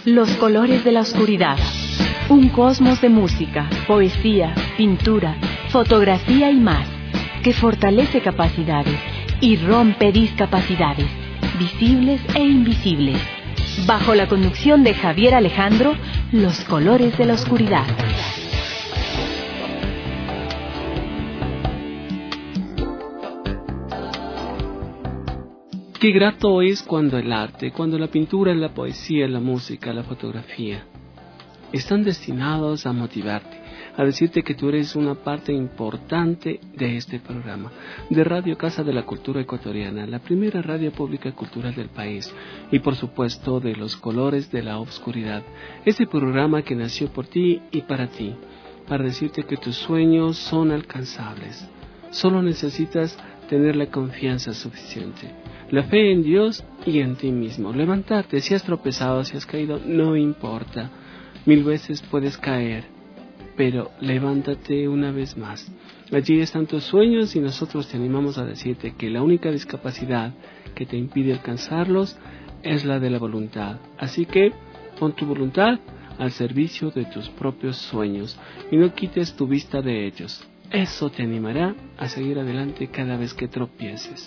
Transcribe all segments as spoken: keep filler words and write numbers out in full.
Los colores de la oscuridad. Un cosmos de música, poesía, pintura, fotografía y más, que fortalece capacidades y rompe discapacidades, visibles e invisibles. Bajo la conducción de Javier Alejandro, Los colores de la oscuridad. Qué grato es cuando el arte, cuando la pintura, la poesía, la música, la fotografía están destinados a motivarte, a decirte que tú eres una parte importante de este programa, de Radio Casa de la Cultura Ecuatoriana, la primera radio pública cultural del país, y por supuesto de Los colores de la oscuridad, ese programa que nació por ti y para ti, para decirte que tus sueños son alcanzables. Solo necesitas tener la confianza suficiente, la fe en Dios y en ti mismo. Levantarte, si has tropezado, si has caído, no importa. Mil veces puedes caer, pero levántate una vez más. Allí están tus sueños y nosotros te animamos a decirte que la única discapacidad que te impide alcanzarlos es la de la voluntad. Así que pon tu voluntad al servicio de tus propios sueños y no quites tu vista de ellos. Eso te animará a seguir adelante cada vez que tropieces.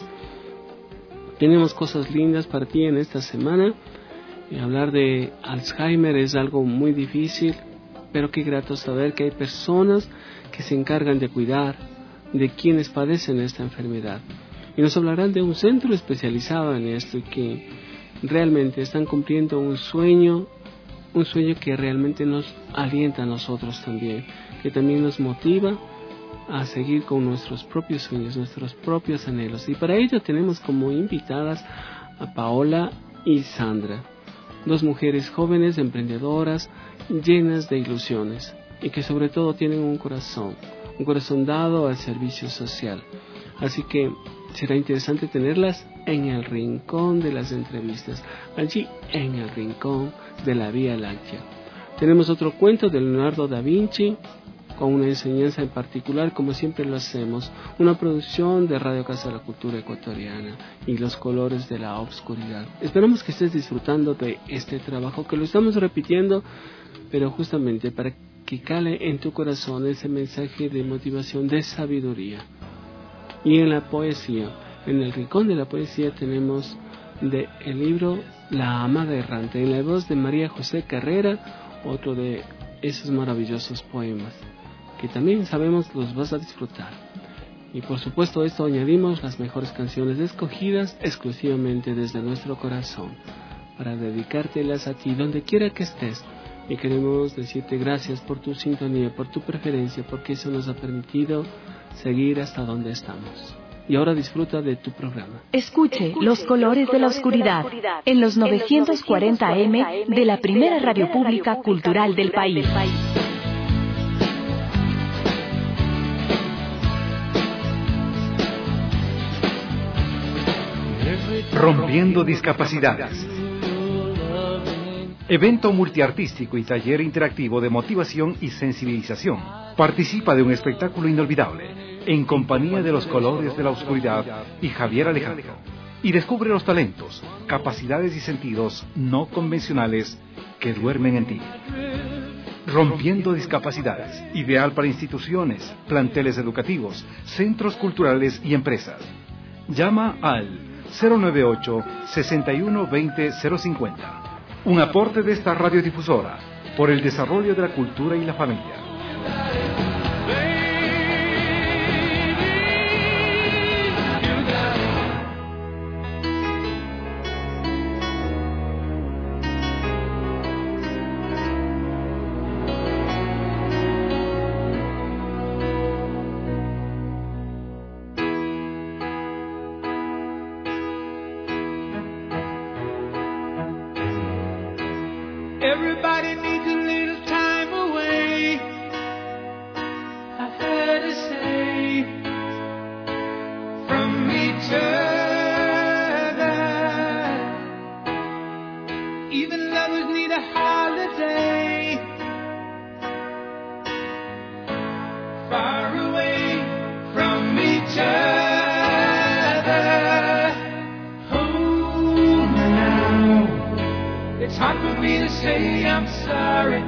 Tenemos cosas lindas para ti en esta semana. Y hablar de Alzheimer es algo muy difícil, pero qué grato saber que hay personas que se encargan de cuidar de quienes padecen esta enfermedad. Y nos hablarán de un centro especializado en esto y que realmente están cumpliendo un sueño, un sueño que realmente nos alienta a nosotros también, que también nos motiva a seguir con nuestros propios sueños, nuestros propios anhelos. Y para ello tenemos como invitadas a Paola y Sandra, dos mujeres jóvenes, emprendedoras, llenas de ilusiones y que sobre todo tienen un corazón, un corazón dado al servicio social. Así que será interesante tenerlas en el rincón de las entrevistas, allí en el rincón de la Vía Láctea. Tenemos otro cuento de Leonardo da Vinci, con una enseñanza en particular, como siempre lo hacemos, una producción de Radio Casa de la Cultura Ecuatoriana y Los colores de la oscuridad. Esperamos que estés disfrutando de este trabajo, que lo estamos repitiendo, pero justamente para que cale en tu corazón ese mensaje de motivación, de sabiduría. Y en la poesía, en el rincón de la poesía tenemos de el libro La amada errante, en la voz de María José Carrera, otro de esos maravillosos poemas que también sabemos los vas a disfrutar. Y por supuesto a esto añadimos las mejores canciones escogidas exclusivamente desde nuestro corazón, para dedicártelas a ti donde quiera que estés. Y queremos decirte gracias por tu sintonía, por tu preferencia, porque eso nos ha permitido seguir hasta donde estamos. Y ahora disfruta de tu programa. Escuche Los colores de la oscuridad en los novecientos cuarenta A M de la primera radio pública cultural del país. Rompiendo discapacidades. Evento multiartístico y taller interactivo de motivación y sensibilización. Participa de un espectáculo inolvidable en compañía de Los colores de la oscuridad y Javier Alejandro. Y descubre los talentos, capacidades y sentidos no convencionales que duermen en ti. Rompiendo discapacidades. Ideal para instituciones, planteles educativos, centros culturales y empresas. Llama al cero nueve ocho, seis uno dos cero, cero cinco cero. Un aporte de esta radiodifusora por el desarrollo de la cultura y la familia. Everybody needs a little time away, I've heard it say, from each other. Even lovers need a holiday, far away from each other. Oh, now it's hard for for me to say I'm sorry.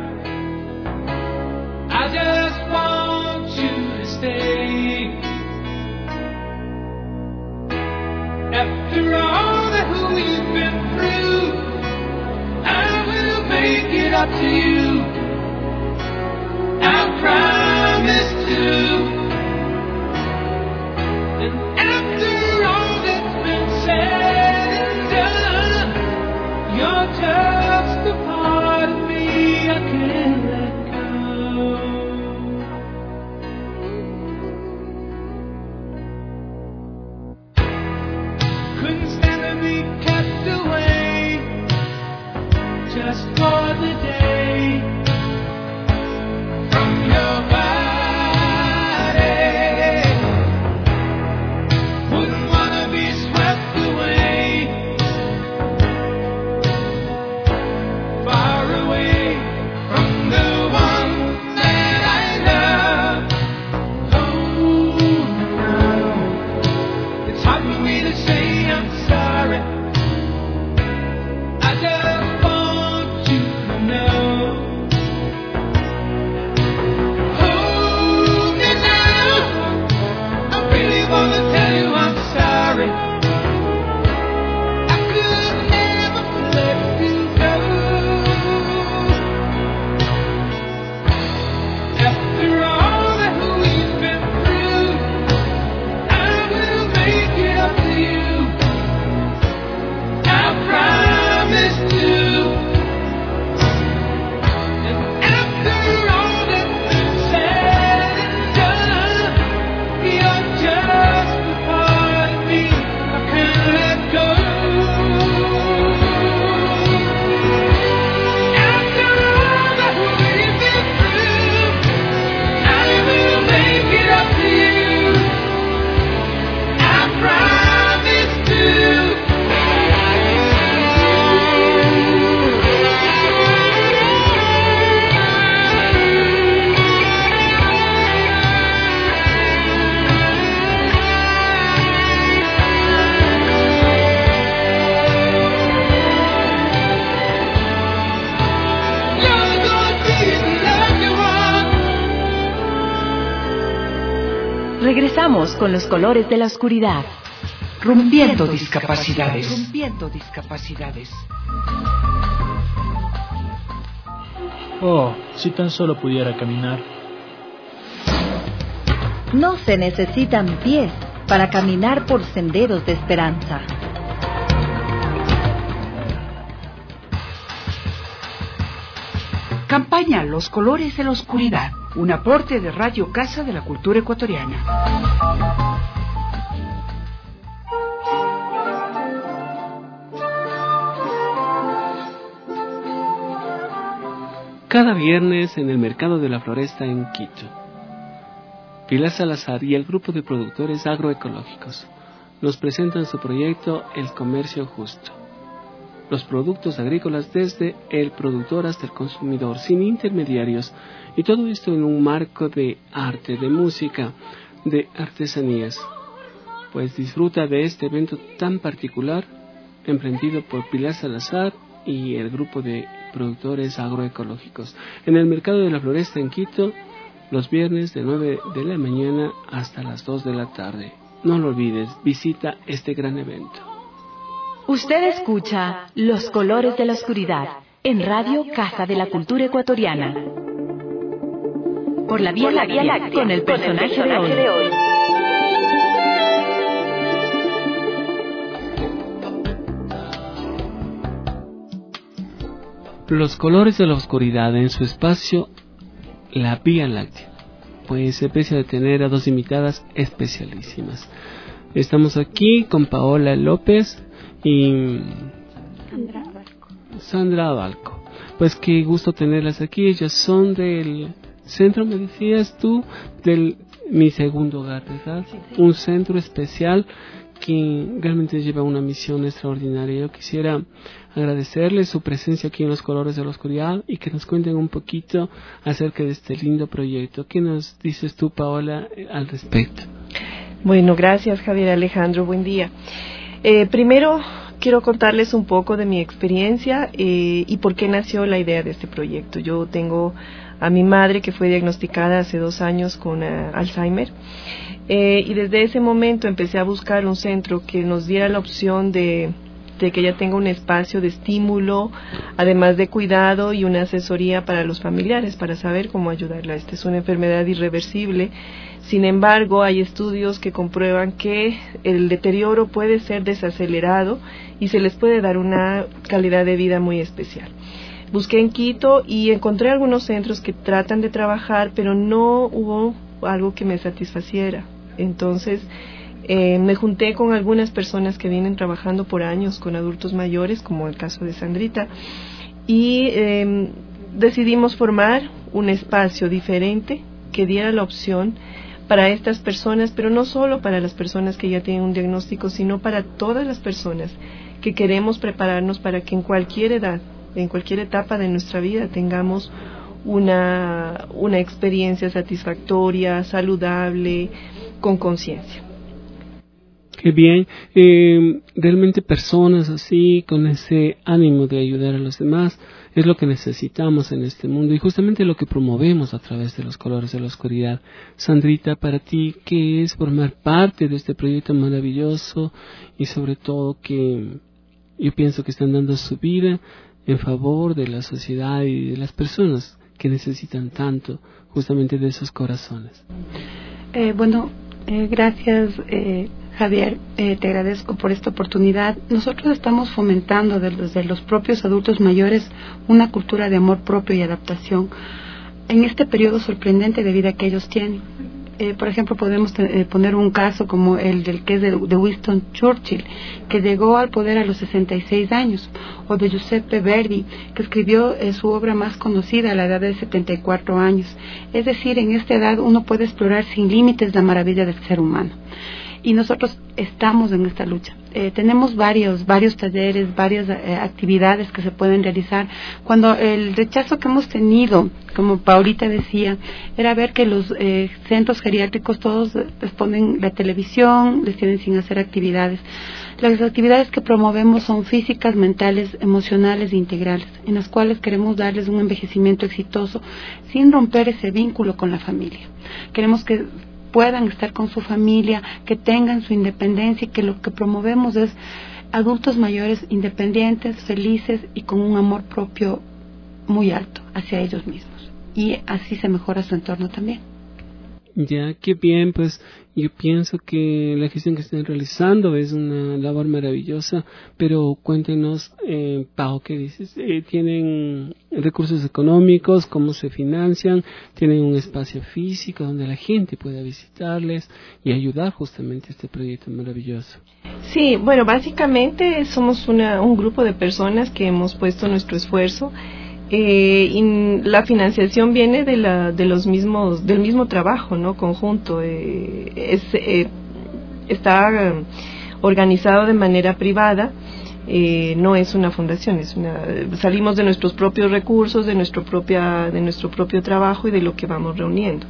I just want you to stay. After all that we've been through, I will make it up to you. I promise to. And after all that's been said and done, you're just a part of me I can't let go. Couldn't stand to be kept away just for the day from your body. Wouldn't wanna be swept away, far away from the one that I love. Oh no, it's hard for me to say I'm sorry. I just want you to know. Hold me now, I really wanna tell you I'm sorry. I could never let you go. After all that we've been through, I will make it up to you. I promise to. And after all that's been said and done, you're just a part of me I can't let go. After all that we've been through, I will make it up to you. I promise to. You're gonna be the lucky one. Regresamos con los colores de la oscuridad. Rompiendo discapacidades. Rompiendo discapacidades. Oh, si tan solo pudiera caminar. No se necesitan pies para caminar por senderos de esperanza. Campaña Los Colores de la Oscuridad. Un aporte de Radio Casa de la Cultura Ecuatoriana. Cada viernes en el Mercado de la Floresta en Quito, Pilar Salazar y el grupo de productores agroecológicos nos presentan su proyecto El Comercio Justo. Los productos agrícolas desde el productor hasta el consumidor, sin intermediarios, y todo esto en un marco de arte, de música, de artesanías. Pues disfruta de este evento tan particular, emprendido por Pilar Salazar y el grupo de productores agroecológicos. En el Mercado de la Floresta en Quito, los viernes de nueve de la mañana hasta las dos de la tarde. No lo olvides, visita este gran evento. Usted escucha Los Colores de la Oscuridad en Radio Casa de la Cultura Ecuatoriana. Por la Vía Láctea, con el personaje de hoy. Los Colores de la Oscuridad en su espacio La Vía Láctea. Pues se aprecia de tener a dos invitadas especialísimas. Estamos aquí con Paola López y Sandra Abalco. Sandra Abalco. Pues qué gusto tenerlas aquí. Ellas son del centro, me decías tú, del Mi Segundo Hogar, ¿verdad? Sí, sí. Un centro especial que realmente lleva una misión extraordinaria. Yo quisiera agradecerles su presencia aquí en Los Colores de la Oscuridad y que nos cuenten un poquito acerca de este lindo proyecto. ¿Qué nos dices tú, Paola, al respecto? Bueno, gracias Javier Alejandro, buen día. Eh, primero, quiero contarles un poco de mi experiencia eh, y por qué nació la idea de este proyecto. Yo tengo a mi madre que fue diagnosticada hace dos años con uh, Alzheimer eh, y desde ese momento empecé a buscar un centro que nos diera la opción de, de que ella tenga un espacio de estímulo, además de cuidado y una asesoría para los familiares, para saber cómo ayudarla. Esta es una enfermedad irreversible. Sin embargo, hay estudios que comprueban que el deterioro puede ser desacelerado y se les puede dar una calidad de vida muy especial. Busqué en Quito y encontré algunos centros que tratan de trabajar, pero no hubo algo que me satisfaciera. Entonces, eh, me junté con algunas personas que vienen trabajando por años con adultos mayores, como el caso de Sandrita, y eh, decidimos formar un espacio diferente que diera la opción para estas personas, pero no solo para las personas que ya tienen un diagnóstico, sino para todas las personas que queremos prepararnos para que en cualquier edad, en cualquier etapa de nuestra vida tengamos una, una experiencia satisfactoria, saludable, con conciencia. Qué bien, eh, realmente personas así, con ese ánimo de ayudar a los demás, es lo que necesitamos en este mundo y justamente lo que promovemos a través de los colores de la oscuridad. Sandrita, para ti, ¿qué es formar parte de este proyecto maravilloso y sobre todo que yo pienso que están dando su vida en favor de la sociedad y de las personas que necesitan tanto justamente de esos corazones? Eh, bueno, eh, gracias eh, Javier, eh, te agradezco por esta oportunidad. Nosotros estamos fomentando desde los propios adultos mayores una cultura de amor propio y adaptación en este periodo sorprendente de vida que ellos tienen. Eh, por ejemplo, podemos eh, poner un caso como el del que es de, de Winston Churchill, que llegó al poder a los sesenta y seis años, o de Giuseppe Verdi, que escribió eh, su obra más conocida a la edad de setenta y cuatro años. Es decir, en esta edad uno puede explorar sin límites la maravilla del ser humano. Y nosotros estamos en esta lucha. Eh, tenemos varios, varios talleres, varias eh, actividades que se pueden realizar. Cuando el rechazo que hemos tenido, como Paulita decía, era ver que los eh, centros geriátricos todos les ponen la televisión, les tienen sin hacer actividades. Las actividades que promovemos son físicas, mentales, emocionales e integrales, en las cuales queremos darles un envejecimiento exitoso sin romper ese vínculo con la familia. Queremos que puedan estar con su familia, que tengan su independencia y que lo que promovemos es adultos mayores independientes, felices y con un amor propio muy alto hacia ellos mismos. Y así se mejora su entorno también. Ya, qué bien, pues yo pienso que la gestión que están realizando es una labor maravillosa, pero cuéntenos, eh, Pau, ¿qué dices? Eh, ¿Tienen recursos económicos? ¿Cómo se financian? ¿Tienen un espacio físico donde la gente pueda visitarles y ayudar justamente a este proyecto maravilloso? Sí, bueno, básicamente somos una, un grupo de personas que hemos puesto nuestro esfuerzo. Eh, y la financiación viene de la de los mismos del mismo trabajo, ¿no? Conjunto. Eh, es, eh, está organizado de manera privada, eh, no es una fundación, es una salimos de nuestros propios recursos, de nuestro propia de nuestro propio trabajo y de lo que vamos reuniendo.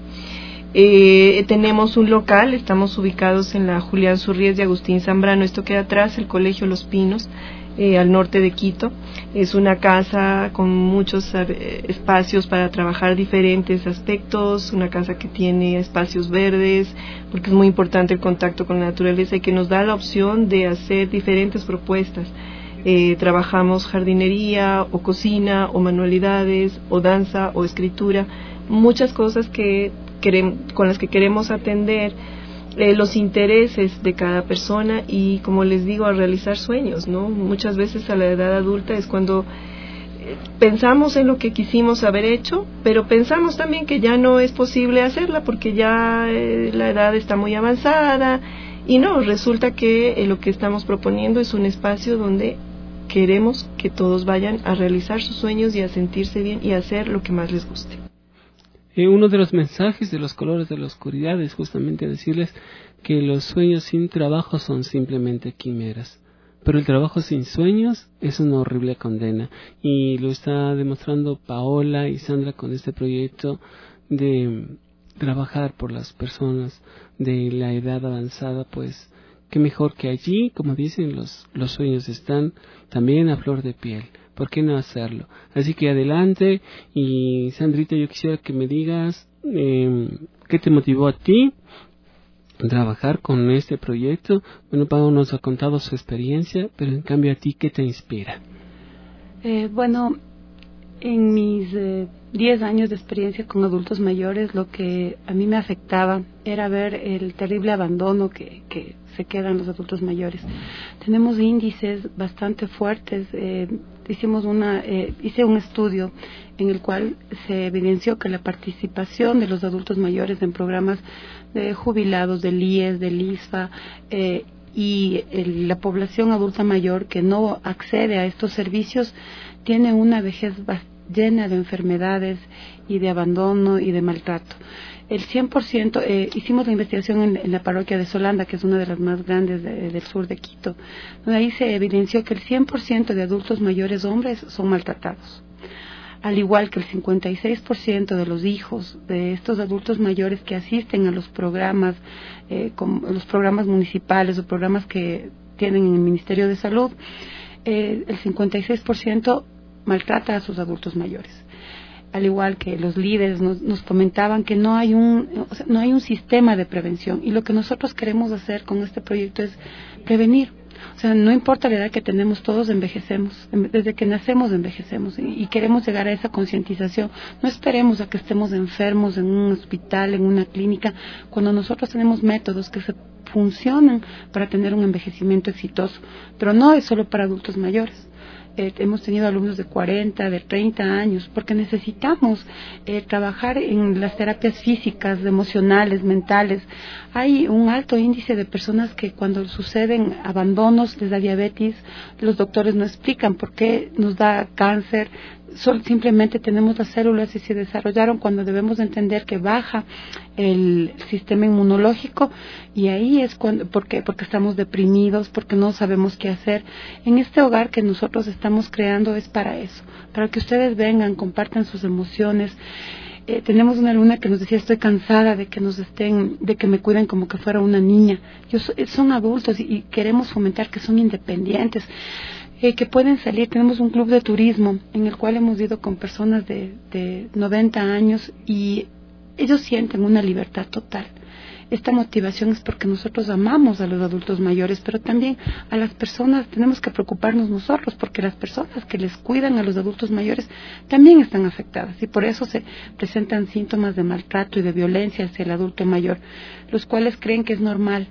Eh, tenemos un local, estamos ubicados en la Julián Surríez de Agustín Zambrano, esto queda atrás, el Colegio Los Pinos. Eh, al norte de Quito. Es una casa con muchos eh, espacios para trabajar diferentes aspectos, una casa que tiene espacios verdes, porque es muy importante el contacto con la naturaleza y que nos da la opción de hacer diferentes propuestas. Eh, trabajamos jardinería o cocina o manualidades o danza o escritura, muchas cosas que queremos, con las que queremos atender Eh, los intereses de cada persona y, como les digo, a realizar sueños, ¿no? Muchas veces a la edad adulta es cuando eh, pensamos en lo que quisimos haber hecho, pero pensamos también que ya no es posible hacerla porque ya eh, la edad está muy avanzada y no, resulta que eh, lo que estamos proponiendo es un espacio donde queremos que todos vayan a realizar sus sueños y a sentirse bien y a hacer lo que más les guste. Eh, uno de los mensajes de los colores de la oscuridad es justamente decirles que los sueños sin trabajo son simplemente quimeras, pero el trabajo sin sueños es una horrible condena, y lo está demostrando Paola y Sandra con este proyecto de trabajar por las personas de la edad avanzada, pues qué mejor que allí, como dicen, los, los sueños están también a flor de piel. ¿Por qué no hacerlo? Así que adelante. Y Sandrita, yo quisiera que me digas eh, qué te motivó a ti a trabajar con este proyecto. Bueno, Pau nos ha contado su experiencia, pero en cambio a ti, ¿qué te inspira? Eh, bueno, en mis diez eh, años de experiencia con adultos mayores, lo que a mí me afectaba era ver el terrible abandono que, que se quedan los adultos mayores. Tenemos índices bastante fuertes. Eh, hicimos una, eh, hice un estudio en el cual se evidenció que la participación de los adultos mayores en programas de jubilados, del I E S, del I S F A, eh, y el, la población adulta mayor que no accede a estos servicios tiene una vejez llena de enfermedades y de abandono y de maltrato. El cien por ciento, eh, hicimos la investigación en, en la parroquia de Solanda, que es una de las más grandes de, del sur de Quito, donde ahí se evidenció que el cien por ciento de adultos mayores hombres son maltratados, al igual que el cincuenta y seis por ciento de los hijos de estos adultos mayores que asisten a los programas, eh, como los programas municipales o programas que tienen en el Ministerio de Salud, eh, el cincuenta y seis por ciento maltrata a sus adultos mayores. Al igual que los líderes nos, nos comentaban que no hay un o sea, no hay un sistema de prevención, y lo que nosotros queremos hacer con este proyecto es prevenir. O sea, no importa la edad que tenemos, todos envejecemos, desde que nacemos envejecemos, y, y queremos llegar a esa concientización. No esperemos a que estemos enfermos en un hospital, en una clínica, cuando nosotros tenemos métodos que se funcionan para tener un envejecimiento exitoso, pero no es solo para adultos mayores. Eh, hemos tenido alumnos de cuarenta, de treinta años, porque necesitamos eh, trabajar en las terapias físicas, emocionales, mentales. Hay un alto índice de personas que cuando suceden abandonos les da diabetes, los doctores no explican por qué nos da cáncer. Sol, simplemente tenemos las células y se desarrollaron cuando debemos entender que baja el sistema inmunológico, y ahí es cuando, porque, porque estamos deprimidos, porque no sabemos qué hacer. En este hogar que nosotros estamos creando es para eso, para que ustedes vengan, compartan sus emociones. Eh, tenemos una alumna que nos decía: estoy cansada de que nos estén, de que me cuiden como que fuera una niña. Yo, son adultos y, y queremos fomentar que son independientes. Eh, que pueden salir. Tenemos un club de turismo en el cual hemos ido con personas de, de noventa años y ellos sienten una libertad total. Esta motivación es porque nosotros amamos a los adultos mayores, pero también a las personas tenemos que preocuparnos nosotros, porque las personas que les cuidan a los adultos mayores también están afectadas, y por eso se presentan síntomas de maltrato y de violencia hacia el adulto mayor, los cuales creen que es normal.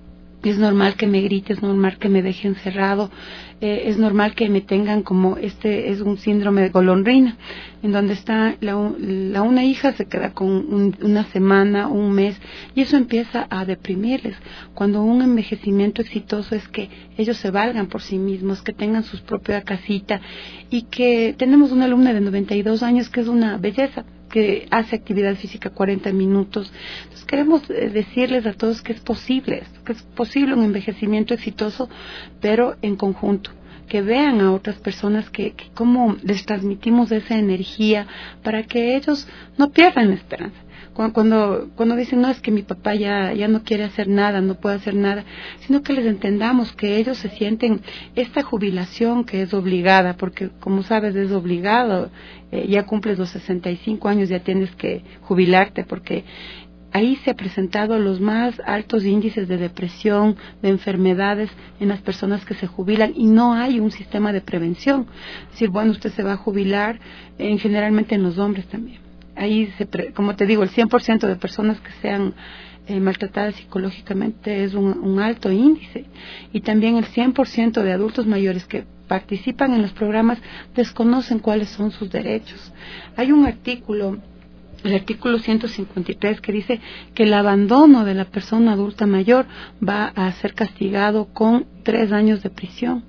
Es normal que me grite, es normal que me deje encerrado, eh, es normal que me tengan como este, es un síndrome de golondrina, en donde está la, la una hija se queda con un, una semana, un mes, y eso empieza a deprimirles. Cuando un envejecimiento exitoso es que ellos se valgan por sí mismos, que tengan su propia casita, y que tenemos una alumna de noventa y dos años que es una belleza, que hace actividad física cuarenta minutos. Entonces queremos decirles a todos que es posible esto, que es posible un envejecimiento exitoso, pero en conjunto, que vean a otras personas que, que cómo les transmitimos esa energía para que ellos no pierdan la esperanza. Cuando, cuando, cuando dicen, no, es que mi papá ya, ya no quiere hacer nada, no puede hacer nada, sino que les entendamos que ellos se sienten esta jubilación que es obligada, porque como sabes es obligado, eh, ya cumples los sesenta y cinco años, ya tienes que jubilarte, porque ahí se han presentado los más altos índices de depresión, de enfermedades en las personas que se jubilan, y no hay un sistema de prevención. Es decir, bueno, usted se va a jubilar, eh, generalmente en los hombres también. Ahí, se pre, como te digo, el cien por ciento de personas que sean eh, maltratadas psicológicamente es un, un alto índice. Y también el cien por ciento de adultos mayores que participan en los programas desconocen cuáles son sus derechos. Hay un artículo, el artículo ciento cincuenta y tres, que dice que el abandono de la persona adulta mayor va a ser castigado con tres años de prisión.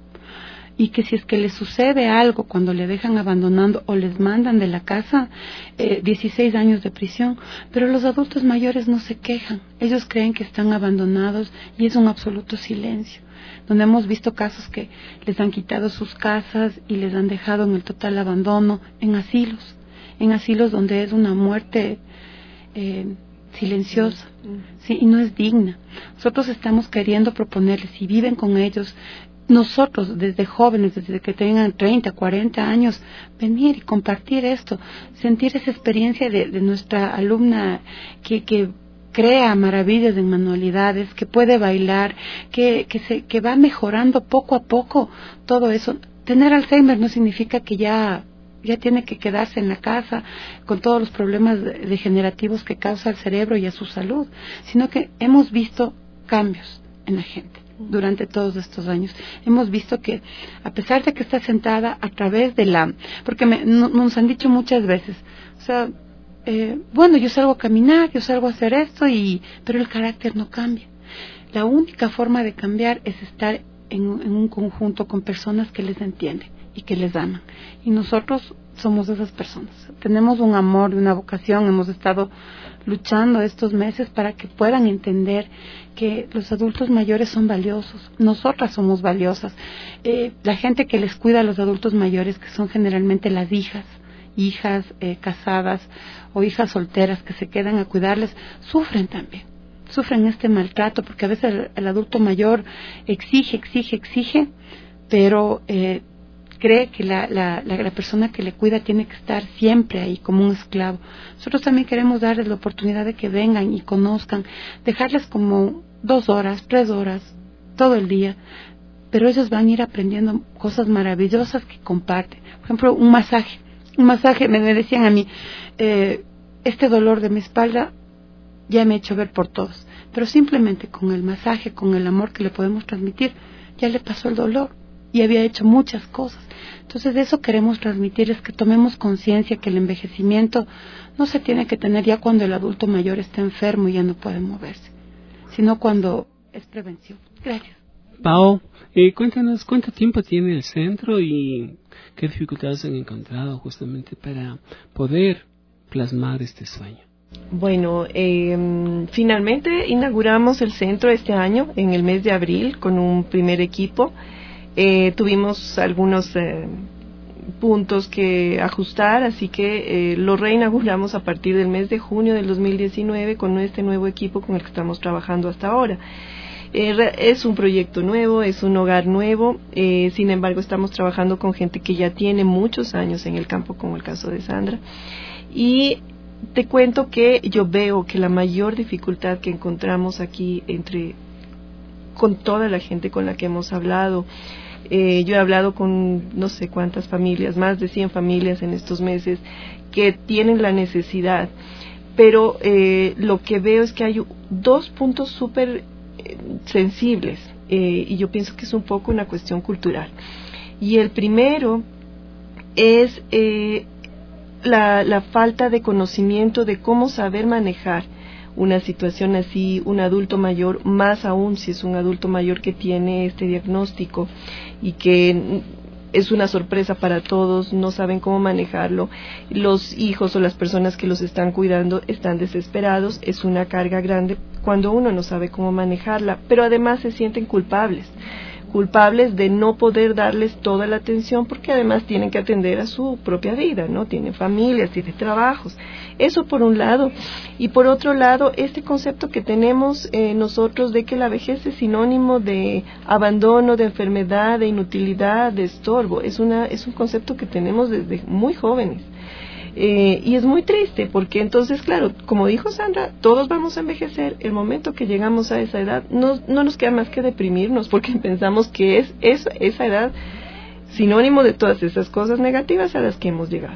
Y que si es que les sucede algo cuando le dejan abandonando o les mandan de la casa, eh, dieciséis años de prisión. Pero los adultos mayores no se quejan, ellos creen que están abandonados y es un absoluto silencio, donde hemos visto casos que les han quitado sus casas y les han dejado en el total abandono, en asilos, en asilos donde es una muerte eh, silenciosa, sí, y no es digna. Nosotros estamos queriendo proponerles, si viven con ellos, nosotros desde jóvenes, desde que tengan treinta, cuarenta años, venir y compartir esto, sentir esa experiencia de, de nuestra alumna que, que crea maravillas en manualidades, que puede bailar, que, que, se, que va mejorando poco a poco todo eso. Tener Alzheimer no significa que ya, ya tiene que quedarse en la casa con todos los problemas degenerativos que causa al cerebro y a su salud, sino que hemos visto cambios en la gente durante todos estos años. Hemos visto que a pesar de que está sentada a través de la, porque me, no, nos han dicho muchas veces, o sea, eh, bueno, yo salgo a caminar, yo salgo a hacer esto, y pero el carácter no cambia. La única forma de cambiar es estar en, en un conjunto con personas que les entienden y que les aman, y nosotros somos esas personas. Tenemos un amor y una vocación. Hemos estado luchando estos meses para que puedan entender que los adultos mayores son valiosos, nosotras somos valiosas. Eh, la gente que les cuida a los adultos mayores, que son generalmente las hijas, hijas eh, casadas o hijas solteras que se quedan a cuidarles, sufren también, sufren este maltrato, porque a veces el, el adulto mayor exige, exige, exige, pero eh, cree que la, la, la, la persona que le cuida tiene que estar siempre ahí como un esclavo. Nosotros también queremos darles la oportunidad de que vengan y conozcan, dejarles como dos horas, tres horas, todo el día, pero ellos van a ir aprendiendo cosas maravillosas que comparten. Por ejemplo, un masaje, un masaje, me, me decían a mí, eh, este dolor de mi espalda ya me he hecho ver por todos, pero simplemente con el masaje, con el amor que le podemos transmitir, ya le pasó el dolor y había hecho muchas cosas. Entonces de eso queremos transmitir, es que tomemos conciencia que el envejecimiento no se tiene que tener ya cuando el adulto mayor está enfermo y ya no puede moverse, sino cuando es prevención. Gracias. Pao, eh, cuéntanos cuánto tiempo tiene el centro y qué dificultades han encontrado justamente para poder plasmar este sueño. Bueno, eh, finalmente inauguramos el centro este año, en el mes de abril, con un primer equipo. Eh, tuvimos algunos eh, puntos que ajustar, así que eh, lo reinauguramos a partir del mes de junio del dos mil diecinueve con este nuevo equipo con el que estamos trabajando hasta ahora. Eh, es un proyecto nuevo, es un hogar nuevo, eh, sin embargo estamos trabajando con gente que ya tiene muchos años en el campo, como el caso de Sandra, y te cuento que yo veo que la mayor dificultad que encontramos aquí entre con toda la gente con la que hemos hablado, eh, yo he hablado con no sé cuántas familias, más de cien familias en estos meses que tienen la necesidad, pero eh, lo que veo es que hay dos puntos súper eh, sensibles, eh, y yo pienso que es un poco una cuestión cultural. Y el primero es eh, la, la falta de conocimiento de cómo saber manejar una situación así, un adulto mayor, más aún si es un adulto mayor que tiene este diagnóstico y que es una sorpresa para todos, no saben cómo manejarlo. Los hijos o las personas que los están cuidando están desesperados, es una carga grande cuando uno no sabe cómo manejarla, pero además se sienten culpables. culpables de no poder darles toda la atención, porque además tienen que atender a su propia vida, ¿no? Tienen familias, tienen trabajos. Eso por un lado. Y por otro lado, este concepto que tenemos eh, nosotros de que la vejez es sinónimo de abandono, de enfermedad, de inutilidad, de estorbo, es una es un concepto que tenemos desde muy jóvenes. Eh, y es muy triste porque entonces, claro, como dijo Sandra, todos vamos a envejecer. El momento que llegamos a esa edad no, no nos queda más que deprimirnos, porque pensamos que es, es esa edad sinónimo de todas esas cosas negativas a las que hemos llegado.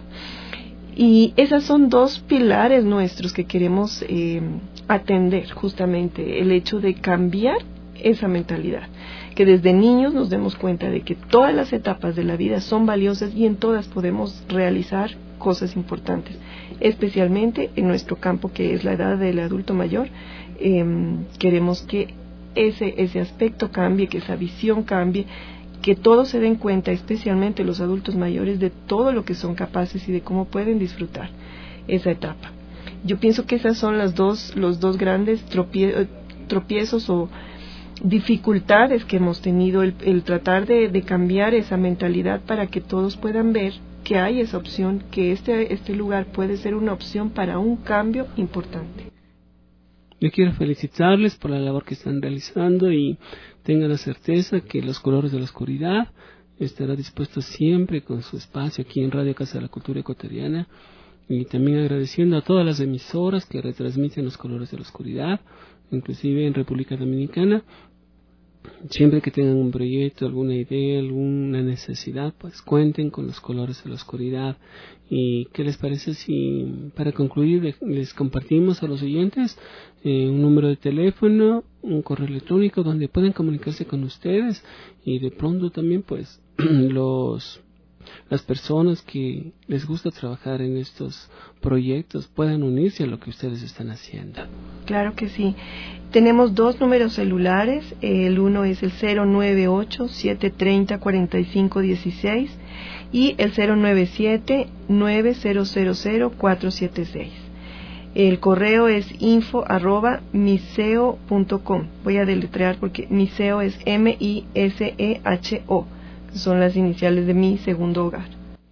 Y esas son dos pilares nuestros que queremos eh, atender, justamente el hecho de cambiar esa mentalidad, que desde niños nos demos cuenta de que todas las etapas de la vida son valiosas y en todas podemos realizar cosas importantes, especialmente en nuestro campo, que es la edad del adulto mayor. Eh, queremos que ese, ese aspecto cambie, que esa visión cambie, que todos se den cuenta, especialmente los adultos mayores, de todo lo que son capaces y de cómo pueden disfrutar esa etapa. Yo pienso que esas son las dos, los dos grandes tropie, tropiezos o dificultades que hemos tenido, el, el tratar de, de cambiar esa mentalidad para que todos puedan ver que hay esa opción, que este, este lugar puede ser una opción para un cambio importante. Yo quiero felicitarles por la labor que están realizando y tengan la certeza que Los Colores de la Oscuridad estará dispuesto siempre con su espacio aquí en Radio Casa de la Cultura Ecuatoriana, y también agradeciendo a todas las emisoras que retransmiten Los Colores de la Oscuridad, inclusive en República Dominicana. Siempre que tengan un proyecto, alguna idea, alguna necesidad, pues cuenten con Los Colores de la Oscuridad. ¿Y qué les parece si, para concluir, les compartimos a los oyentes eh, un número de teléfono, un correo electrónico donde pueden comunicarse con ustedes, y de pronto también pues los las personas que les gusta trabajar en estos proyectos puedan unirse a lo que ustedes están haciendo? Claro que sí. Tenemos dos números celulares. El uno es el cero nueve ocho, siete tres cero, cuatro cinco uno seis y el cero nueve siete, nueve cero cero cero, cuatro siete seis. El correo es info arroba miseo punto com. Voy a deletrear porque miseo es M I S E H O. Son las iniciales de Mi Segundo Hogar.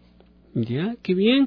Ya, qué bien.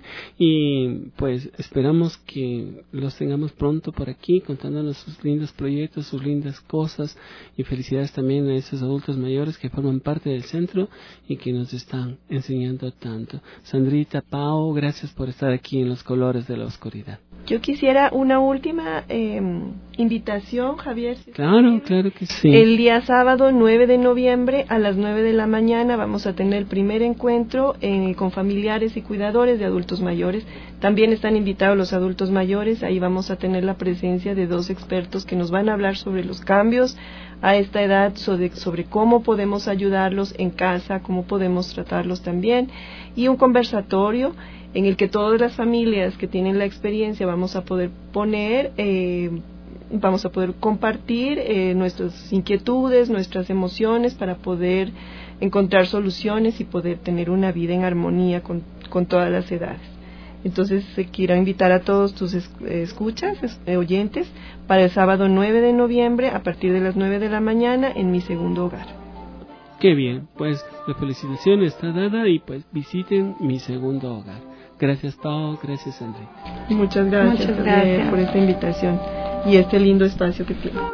Y pues esperamos que los tengamos pronto por aquí contándonos sus lindos proyectos, sus lindas cosas, y felicidades también a esos adultos mayores que forman parte del centro y que nos están enseñando tanto. Sandrita, Pau, gracias por estar aquí en Los Colores de la Oscuridad. Yo quisiera una última eh, invitación, Javier. Si claro, claro que sí. El día sábado nueve de noviembre a las nueve de la mañana vamos a tener el primer encuentro eh, con familiares y cuidadores de adultos mayores. También están invitados los adultos mayores. Ahí vamos a tener la presencia de dos expertos que nos van a hablar sobre los cambios a esta edad, sobre, sobre cómo podemos ayudarlos en casa, cómo podemos tratarlos también, y un conversatorio en el que todas las familias que tienen la experiencia vamos a poder poner, eh, vamos a poder compartir eh, nuestras inquietudes, nuestras emociones, para poder encontrar soluciones y poder tener una vida en armonía con, con todas las edades. Entonces eh, quiero invitar a todos tus es, escuchas, es, eh, oyentes, para el sábado nueve de noviembre a partir de las nueve de la mañana en Mi Segundo Hogar. Qué bien, pues la felicitación está dada y pues visiten Mi Segundo Hogar. Gracias, Pau, gracias, André. Muchas gracias, Muchas gracias. por esta invitación y este lindo espacio que tiene.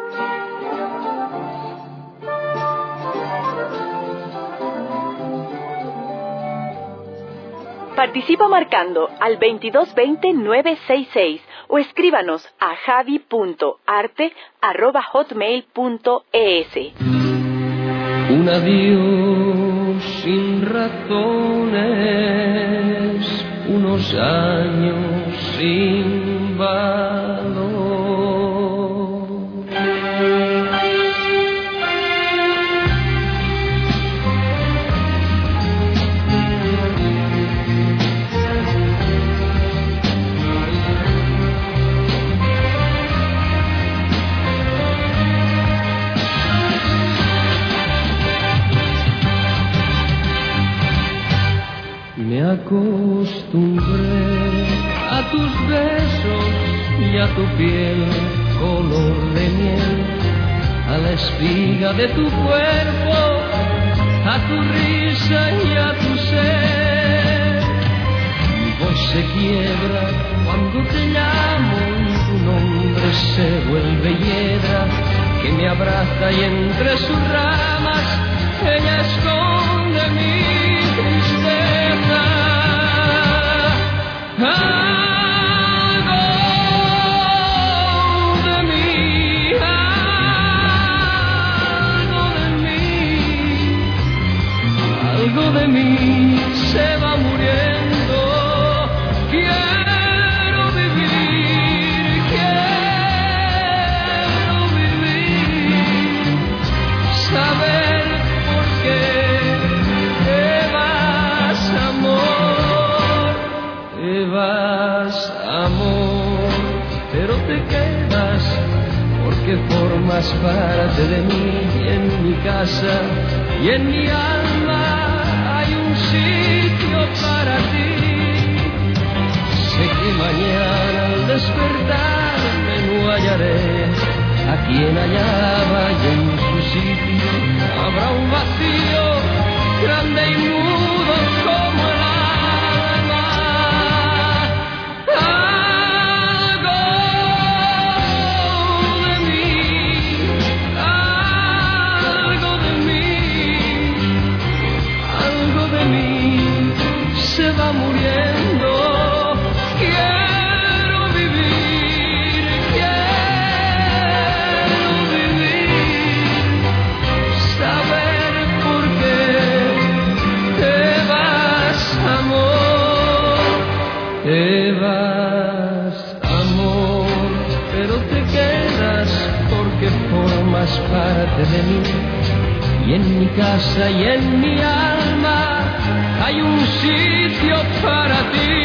Participa marcando al veintidós veinte, nueve sesenta y seis o escríbanos a javi punto arte arroba hotmail punto es. Un adiós sin razones, unos años sin valor. Me acostumbré a tus besos y a tu piel color de miel, a la espiga de tu cuerpo, a tu risa y a tu ser. Mi voz se quiebra cuando te llamo y tu nombre se vuelve hiedra, que me abraza y entre sus ramas ella esconde mi tristeza. Algo de mí, algo de mí, algo de mí se va muriendo. Quiero vivir, quiero vivir, saber por qué te vas, amor, te vas, amor, pero te quedas porque formas parte de mí, y en mi casa y en mi alma hay un sitio para ti. Sé que mañana al despertarme no hallaré a quien hallaba, y en su sitio habrá un vacío grande y mudo como el alma. Algo Te vas, amor, pero te quedas porque formas parte de mí. Y en mi casa y en mi alma hay un sitio para ti.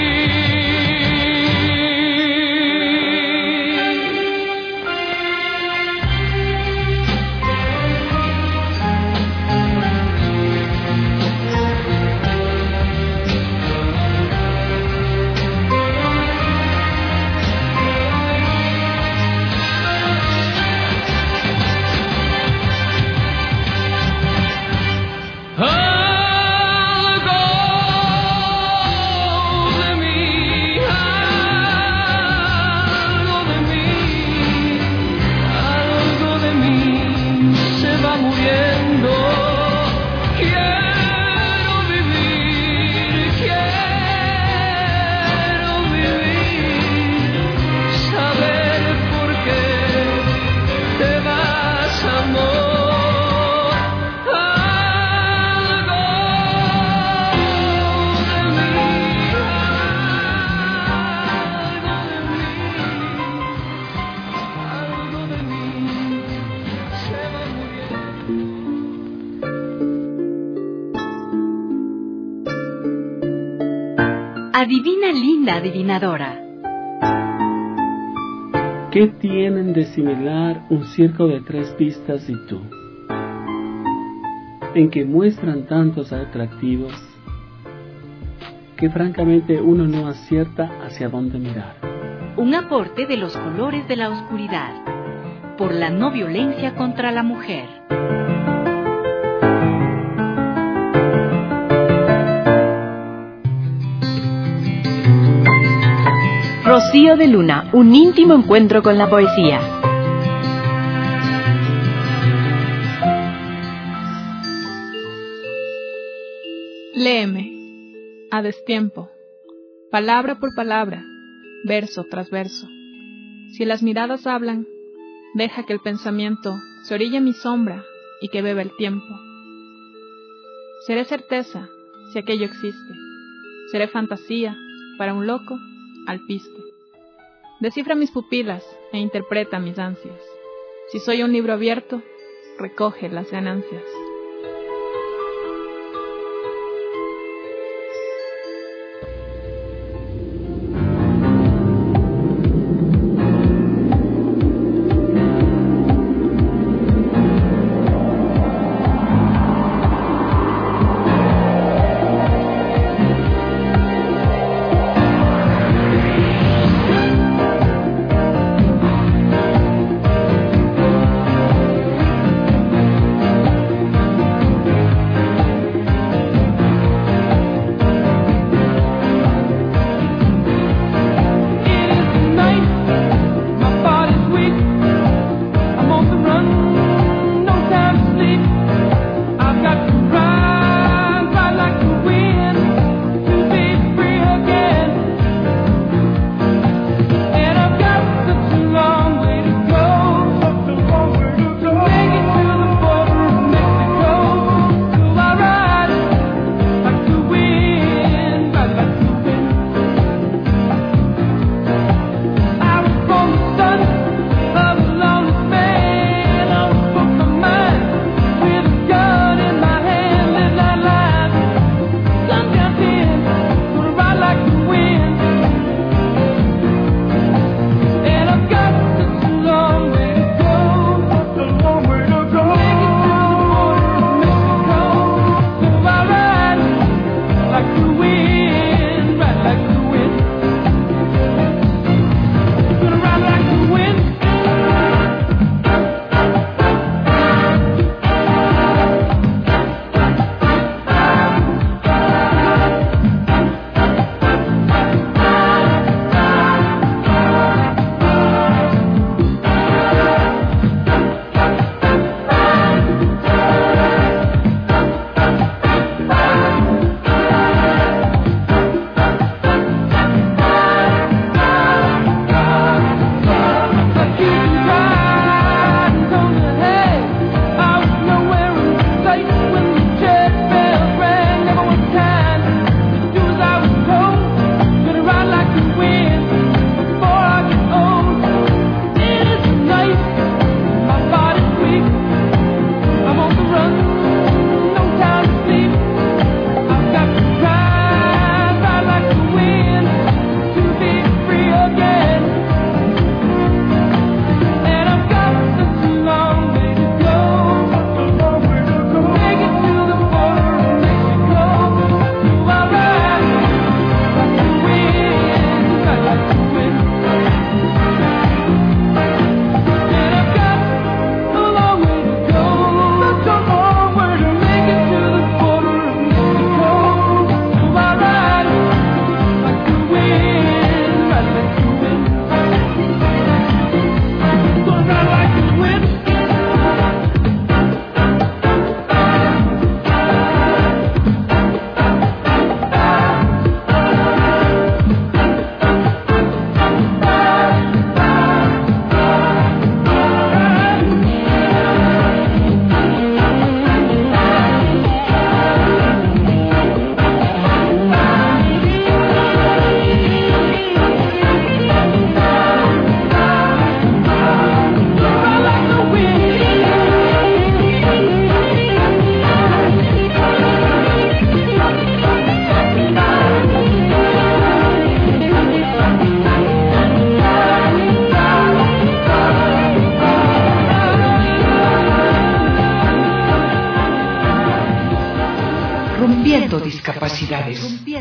Adivina, linda adivinadora. ¿Qué tienen de similar un circo de tres pistas y tú? En que muestran tantos atractivos que francamente uno no acierta hacia dónde mirar. Un aporte de los colores de la oscuridad por la no violencia contra la mujer. Rocío de Luna, un íntimo encuentro con la poesía. Léeme, a destiempo, palabra por palabra, verso tras verso. Si las miradas hablan, deja que el pensamiento se orille mi sombra y que beba el tiempo. Seré certeza, si aquello existe. Seré fantasía, para un loco, alpiste. Descifra mis pupilas e interpreta mis ansias. Si soy un libro abierto, recoge las ganancias.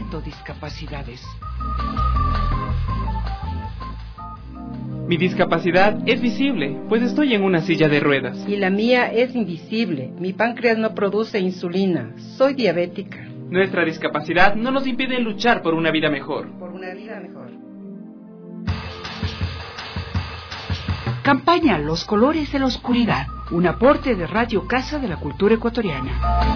Viendo discapacidades. Mi discapacidad es visible, pues estoy en una silla de ruedas. Y la mía es invisible. Mi páncreas no produce insulina. Soy diabética. Nuestra discapacidad no nos impide luchar por una vida mejor. Por una vida mejor. Campaña Los colores de la oscuridad. Un aporte de Radio Casa de la Cultura Ecuatoriana.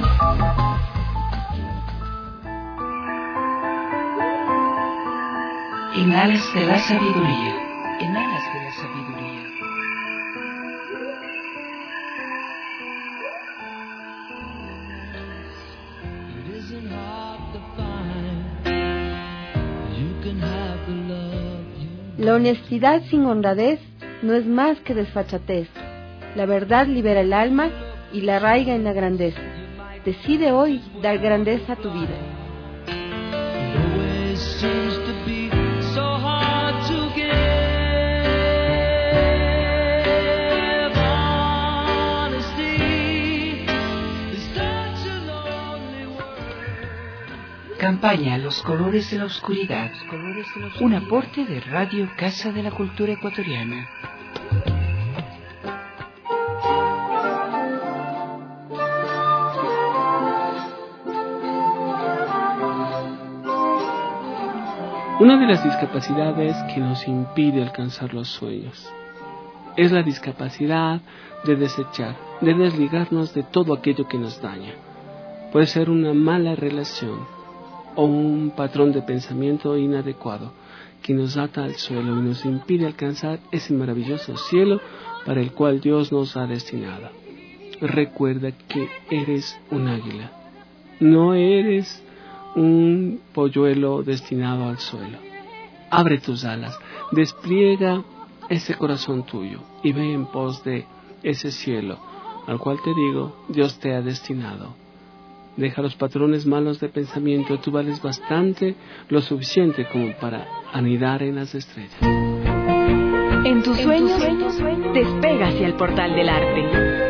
En alas de la sabiduría. En alas de la sabiduría. La honestidad sin honradez no es más que desfachatez. La verdad libera el alma y la arraiga en la grandeza. Decide hoy dar grandeza a tu vida. Campaña Los colores de la oscuridad. Un aporte de Radio Casa de la Cultura Ecuatoriana. Una de las discapacidades que nos impide alcanzar los sueños es la discapacidad de desechar, de desligarnos de todo aquello que nos daña. Puede ser una mala relación o un patrón de pensamiento inadecuado que nos ata al suelo y nos impide alcanzar ese maravilloso cielo para el cual Dios nos ha destinado. Recuerda que eres un águila, no eres un polluelo destinado al suelo. Abre tus alas, despliega ese corazón tuyo y ve en pos de ese cielo al cual te digo, Dios te ha destinado. Deja los patrones malos de pensamiento, tú vales bastante, lo suficiente como para anidar en las estrellas. En tus sueños, en tus sueños despega hacia el portal del arte.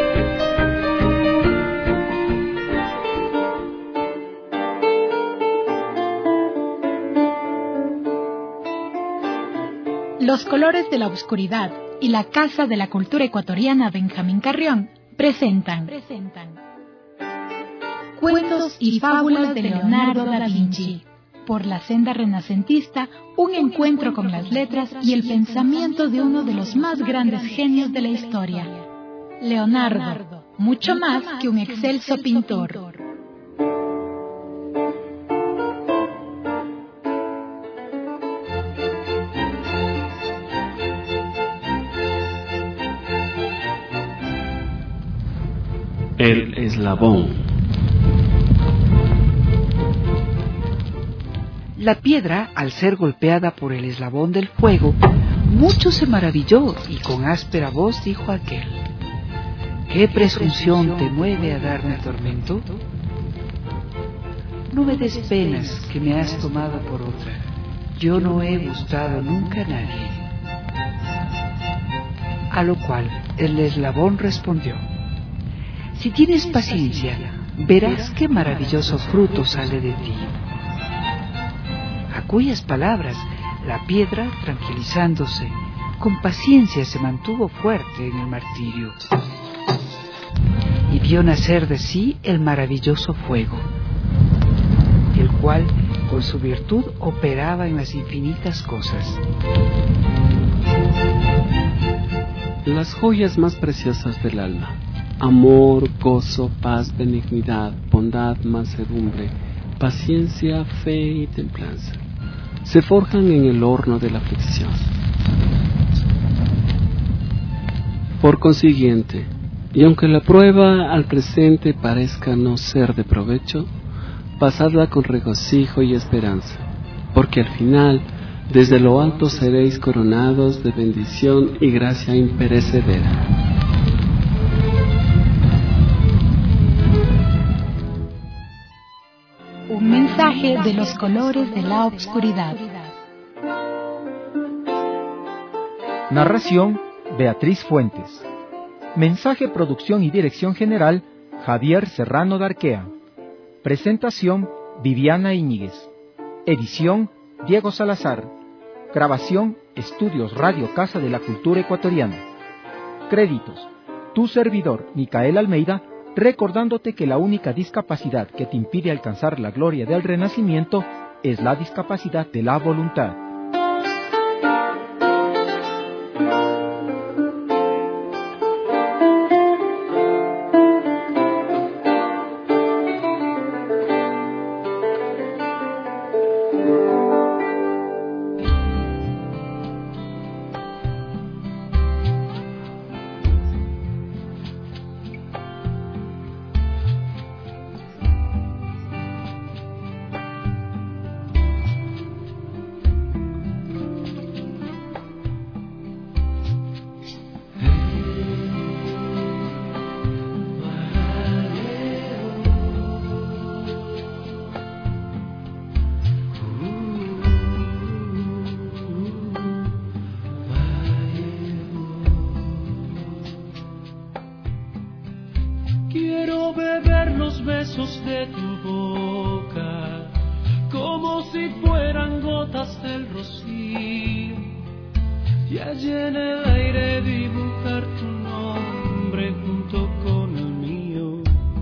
Los colores de la oscuridad y la Casa de la Cultura Ecuatoriana Benjamín Carrión presentan, presentan Cuentos y fábulas de Leonardo da Vinci. Por la senda renacentista, un encuentro con las letras y el pensamiento de uno de los más grandes genios de la historia. Leonardo, mucho más que un excelso pintor. El eslabón. La piedra, al ser golpeada por el eslabón del fuego, mucho se maravilló y con áspera voz dijo aquel: ¿qué presunción te mueve a darme tormento? No me des penas que me has tomado por otra. Yo no he gustado nunca a nadie. A lo cual el eslabón respondió: si tienes paciencia, verás qué maravilloso fruto sale de ti. A cuyas palabras la piedra, tranquilizándose, con paciencia se mantuvo fuerte en el martirio y vio nacer de sí el maravilloso fuego, el cual con su virtud operaba en las infinitas cosas. Las joyas más preciosas del alma: amor, gozo, paz, benignidad, bondad, mansedumbre, paciencia, fe y templanza, se forjan en el horno de la aflicción. Por consiguiente, y aunque la prueba al presente parezca no ser de provecho, pasadla con regocijo y esperanza, porque al final, desde lo alto seréis coronados de bendición y gracia imperecedera. Un mensaje de los colores de la oscuridad. Narración: Beatriz Fuentes. Mensaje, producción y dirección general: Javier Serrano Darquea. Presentación: Viviana Íñiguez. Edición Diego Salazar. Grabación Estudios Radio Casa de la Cultura Ecuatoriana. Créditos: tu servidor, Micael Almeida, recordándote que la única discapacidad que te impide alcanzar la gloria del Renacimiento es la discapacidad de la voluntad. Quiero beber los besos de tu boca, como si fueran gotas del rocío, y allí en el aire dibujar tu nombre junto con el mío,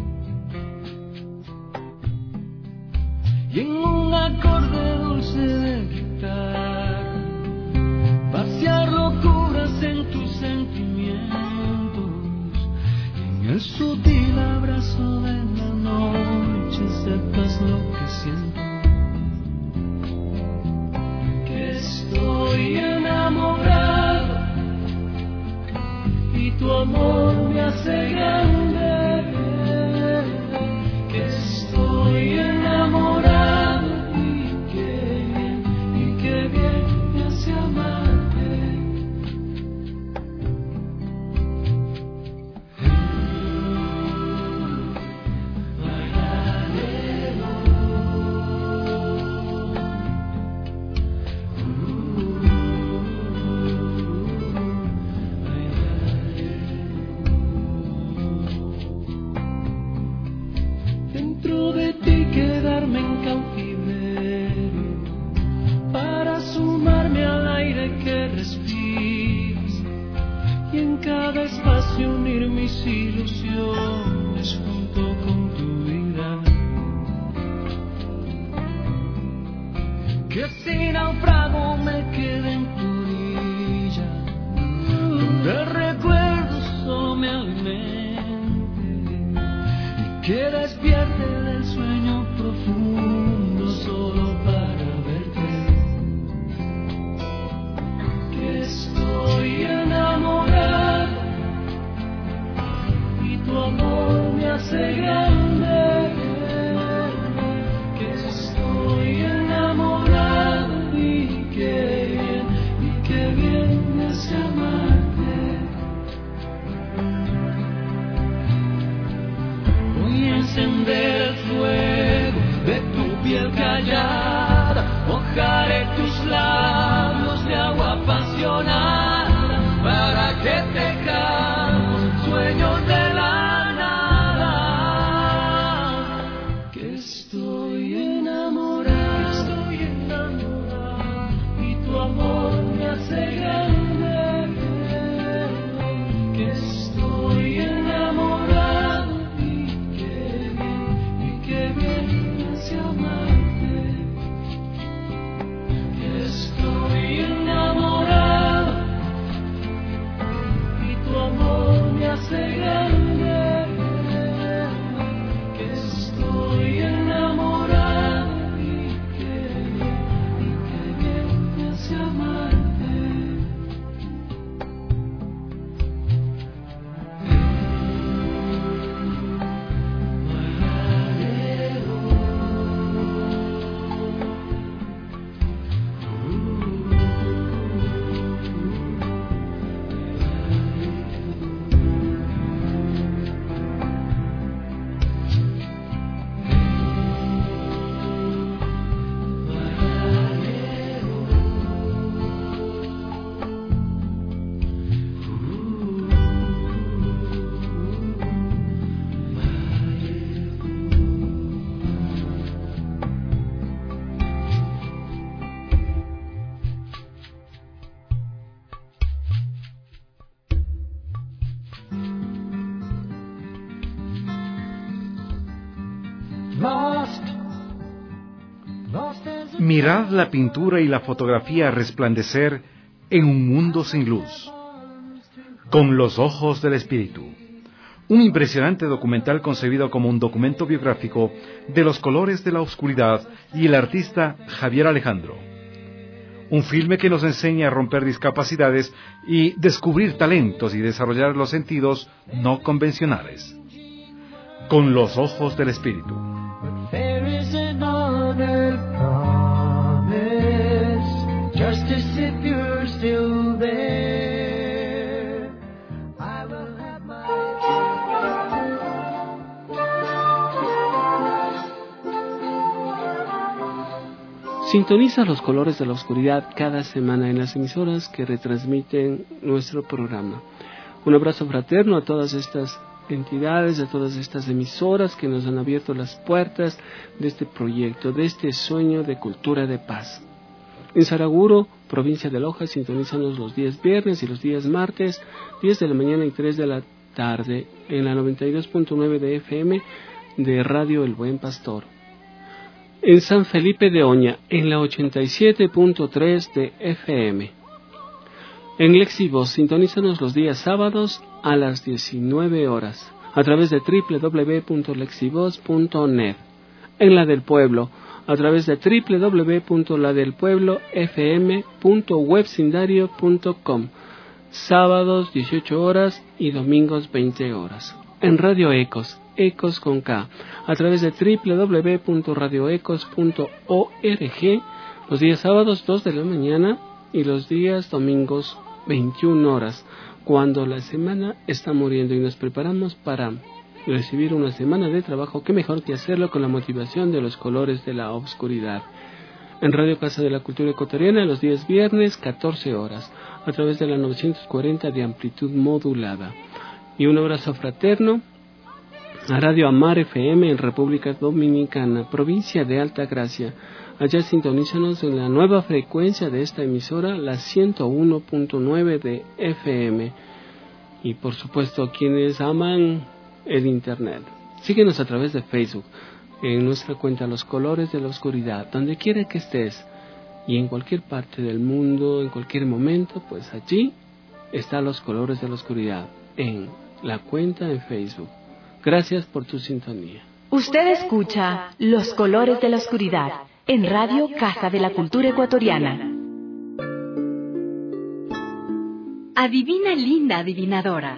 y en un acorde dulce de guitarra vaciar locuras en tus sentimientos, y en el sutil abrazo de la noche sepas lo que siento, que estoy enamorado y tu amor me hace grande, que estoy enamorado y que bien, y que bien me hace amarte. Dentro de ti quedarme en cautiverio, para sumarme al aire que respiras, y en cada espacio unir mis ilusiones junto con tu vida. Que si naufrago me quede en tu orilla, donde recuerdos solo me alimenten, y que despierte del sueño profundo solo para verte, que estoy enamorado y tu amor me hace grande, que estoy enamorado y que bien, y que bien me hace amarte. Voy a encender el fuego de tu piel callada, mojaré tus labios de agua apasionada, para que tejamos sueños de la nada. Mirad la pintura y la fotografía resplandecer en un mundo sin luz. Con los ojos del espíritu. Un impresionante documental concebido como un documento biográfico de los colores de la oscuridad y el artista Javier Alejandro. Un filme que nos enseña a romper discapacidades y descubrir talentos y desarrollar los sentidos no convencionales. Con los ojos del espíritu. Sintoniza los colores de la oscuridad cada semana en las emisoras que retransmiten nuestro programa. Un abrazo fraterno a todas estas entidades, a todas estas emisoras que nos han abierto las puertas de este proyecto, de este sueño de cultura de paz. En Saraguro, provincia de Loja, sintonízanos los días viernes y los días martes, diez de la mañana y tres de la tarde, en la noventa y dos punto nueve de F M de Radio El Buen Pastor. En San Felipe de Oña, en la ochenta y siete punto tres de F M. En Lexibos, sintonízanos los días sábados a las diecinueve horas, a través de doble u doble u doble u punto lexibos punto net. En La del Pueblo, a través de doble u doble u doble u punto la del pueblo f m punto websindario punto com, sábados dieciocho horas y domingos veinte horas. En Radio Ecos, Ecos con K, a través de doble u doble u doble u punto radio ecos punto org, los días sábados dos de la mañana y los días domingos veintiuna horas, cuando la semana está muriendo y nos preparamos para recibir una semana de trabajo. Qué mejor que hacerlo con la motivación de los colores de la oscuridad. En Radio Casa de la Cultura Ecuatoriana, los días viernes catorce horas, a través de la novecientos cuarenta de amplitud modulada. Y un abrazo fraterno a Radio Amar F M en República Dominicana, provincia de Altagracia. Allá sintonízanos en la nueva frecuencia de esta emisora, la ciento uno punto nueve de F M. Y por supuesto, quienes aman el Internet, síguenos a través de Facebook, en nuestra cuenta Los Colores de la Oscuridad, donde quiera que estés, y en cualquier parte del mundo, en cualquier momento, pues allí está Los Colores de la Oscuridad, en la cuenta en Facebook. Gracias por tu sintonía. Usted escucha Los Colores de la Oscuridad en Radio Casa de la Cultura Ecuatoriana. Adivina, linda adivinadora.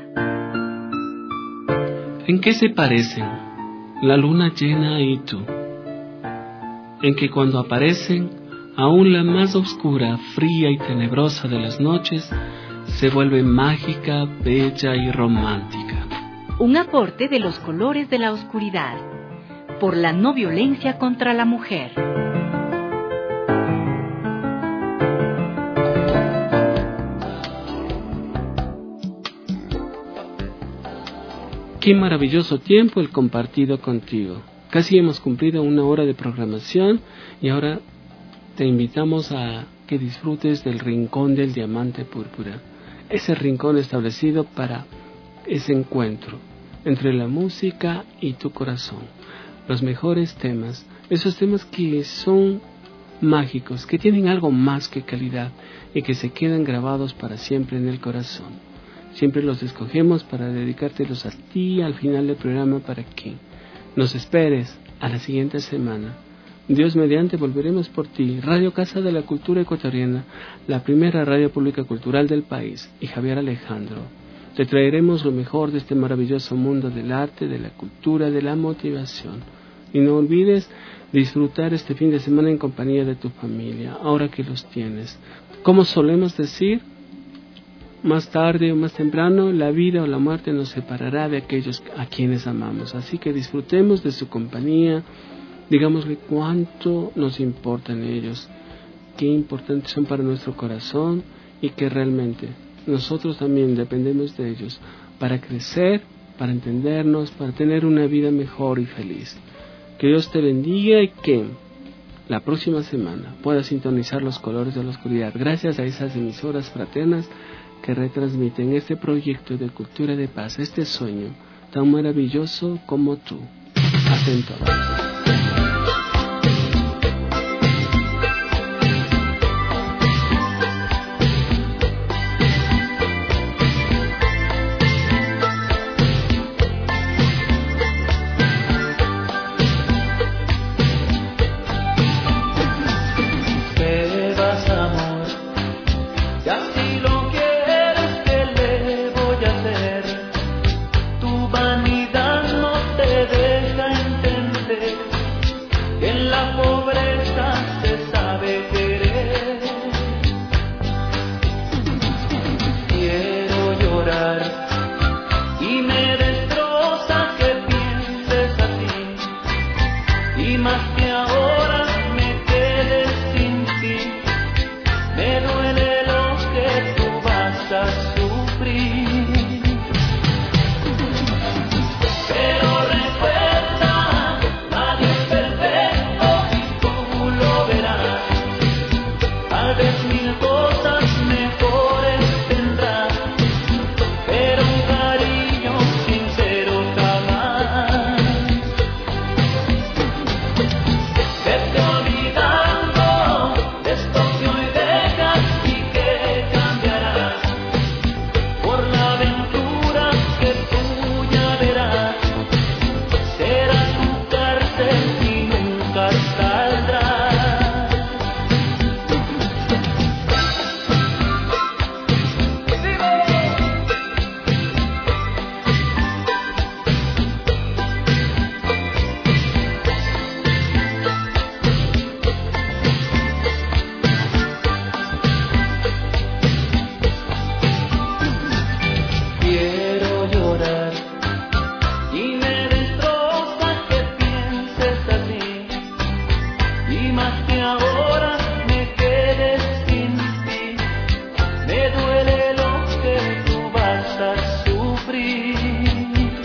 ¿En qué se parecen la luna llena y tú? En que cuando aparecen, aún la más oscura, fría y tenebrosa de las noches se vuelve mágica, bella y romántica. Un aporte de Los Colores de la Oscuridad por la no violencia contra la mujer. Qué maravilloso tiempo el compartido contigo. Casi hemos cumplido una hora de programación y ahora te invitamos a que disfrutes del Rincón del Diamante Púrpura. Ese rincón establecido para ese encuentro entre la música y tu corazón. Los mejores temas, esos temas que son mágicos, que tienen algo más que calidad y que se quedan grabados para siempre en el corazón. Siempre los escogemos para dedicártelos a ti al final del programa para que nos esperes a la siguiente semana. Dios mediante volveremos por ti. Radio Casa de la Cultura Ecuatoriana, la primera radio pública cultural del país, y Javier Alejandro. Te traeremos lo mejor de este maravilloso mundo del arte, de la cultura, de la motivación. Y no olvides disfrutar este fin de semana en compañía de tu familia, ahora que los tienes. Como solemos decir, más tarde o más temprano, la vida o la muerte nos separará de aquellos a quienes amamos. Así que disfrutemos de su compañía, digámosle cuánto nos importan ellos, qué importantes son para nuestro corazón y que realmente nosotros también dependemos de ellos para crecer, para entendernos, para tener una vida mejor y feliz. Que Dios te bendiga y que la próxima semana puedas sintonizar Los Colores de la Oscuridad gracias a esas emisoras fraternas que retransmiten este proyecto de cultura de paz, este sueño tan maravilloso como tú. Hasta entonces. mil cosas mejores tendrás, pero un cariño sincero jamás. Vete olvidando de esto que hoy dejas y que cambiarás por la aventura que tú ya verás. Será tu cárcel y nunca saldrás. Quiero llorar y me destroza que pienses así, y más que ahora me quedes sin ti. Me duele lo que tú vas a sufrir,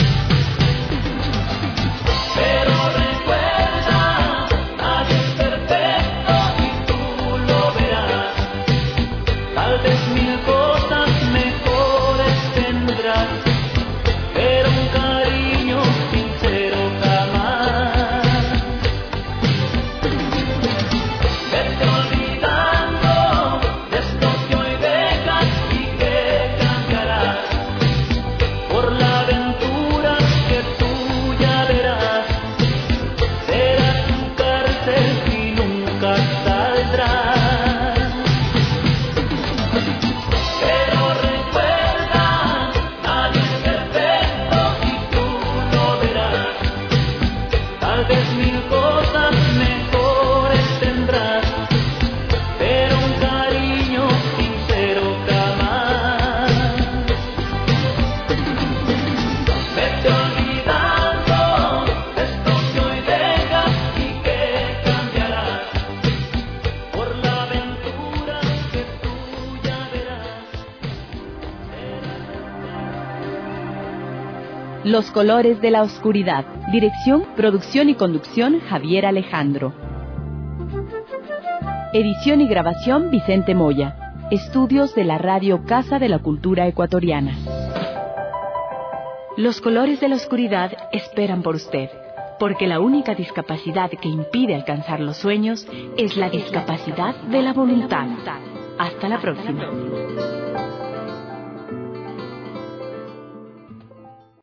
pero recuerda, nadie es perfecto y tú lo verás. Tal vez mil cosas mejores tendrás, pero un cariño sincero jamás. Vete olvidando de esto que hoy dejas y que cambiarás por la aventura que tú ya verás. Será tu cárcel y nunca saldrás. Pero recuerda, nadie es perfecto y tú lo verás. Tal vez mil cosas mejores tendrás, pero un cariño sincero jamás. Vete olvidando de esto que hoy dejas y que cambiarás por la aventura que tú ya verás. Los colores de la oscuridad. Dirección, producción y conducción Javier Alejandro. Edición y grabación Vicente Moya. Estudios de la Radio Casa de la Cultura Ecuatoriana. Los colores de la oscuridad esperan por usted, porque la única discapacidad que impide alcanzar los sueños es la discapacidad de la voluntad. Hasta la próxima.